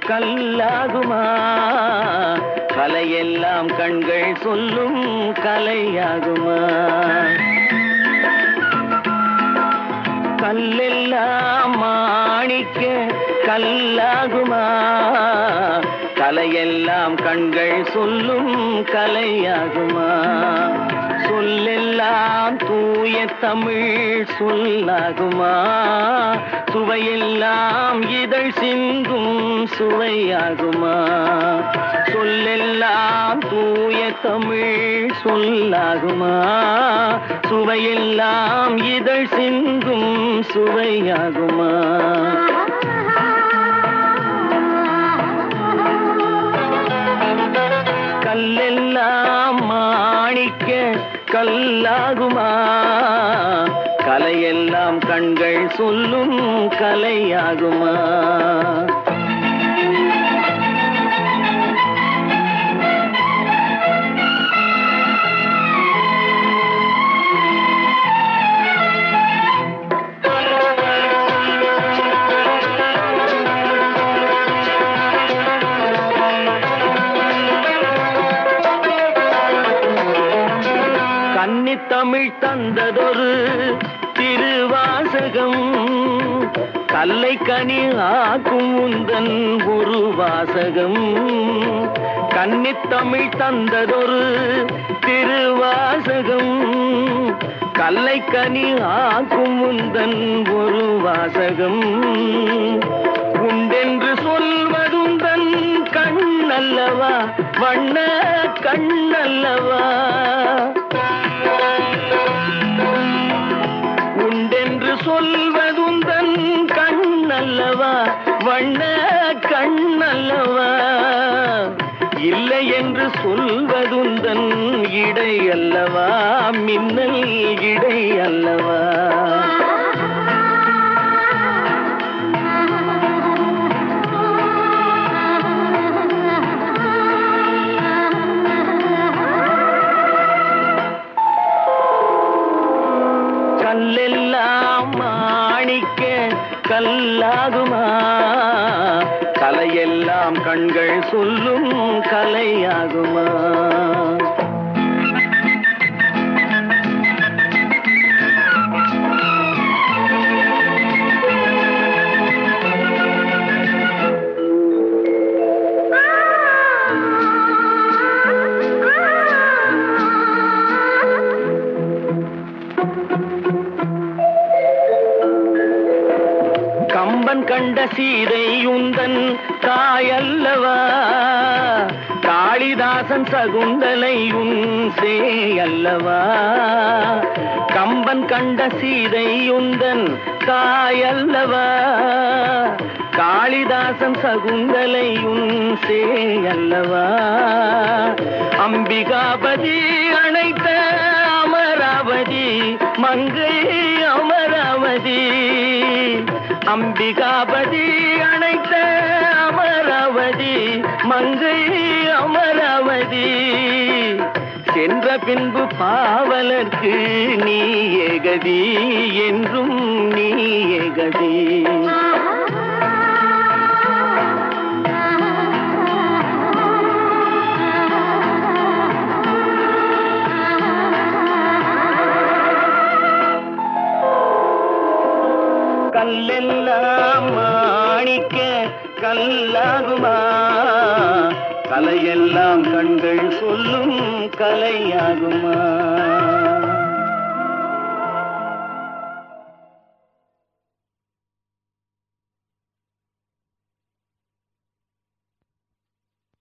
கல்லாகுமா? கலையெல்லாம் கண்கள் சொல்லும் கலையாகுமா? கல்லெல்லாம் மாணிக்க கல்லாகுமா? கலையெல்லாம் கண்கள் சொல்லும் கலையாகுமா? சொல்லெல்லாம் தூய தமிழ் சொல்லாகுமா? சுவையெல்லாம் இதழ் சிந்தும் சுவையாகுமா? சொல்லெல்லாம் தூய தமிழ் சொல்லாகுமா? சுவையெல்லாம் இதழ் சிந்தும் சுவையாகுமா? கல்லெல்லாம் மாணிக்க கல்லாகுமா? கலையெல்லாம் கண்கள் சொல்லும் கலையாகுமா? தமிழ் தந்ததொரு திருவாசகம், கல்லை கனி ஆக்கும் உந்தன் ஒரு வாசகம். கன்னித்தமிழ் தந்ததொரு திருவாசகம், கல்லை கனி ஆக்கும் உந்தன் ஒரு வாசகம். உண்டென்று சொல்வதுந்தன் கண்ணல்லவா, வண்ண கண்ணல்லவா? உண்டென்று சொல்வதுந்தன் கண்ணல்லவா, வண்ண கண்ணல்லவா? இல்லை என்று சொல்வதுந்தன் இடை அல்லவா, மின்னல் இடை அல்லவா? கல்லெல்லாம் மாணிக்க கல்லாகுமா? கலையெல்லாம் கண்கள் சொல்லும் கலையாகுமா? கம்பன் கண்ட சீதை உந்தன் தாயல்லவா, காளிதாசன் சகுந்தலை உன் சேயல்லவா? கம்பன் கண்ட சீதை உந்தன் தாயல்லவா, காளிதாசன் சகுந்தலை உன் சேயல்லவா? அம்பிகாபதி அணைத்த அமராவதி மங்கை அமராவதி, அம்பிகாபதி அணைத்த அமராவதி மங்கை அமராவதி. சென்ற பின்பு பாவலர்க்கு நீ ஏகதி, என்றும் நீ ஏகதி. கல்லெல்லாம் மாணிக்க கல்லாகுமா? கலையெல்லாம் கண்கள் சொல்லும் கலையாகுமா?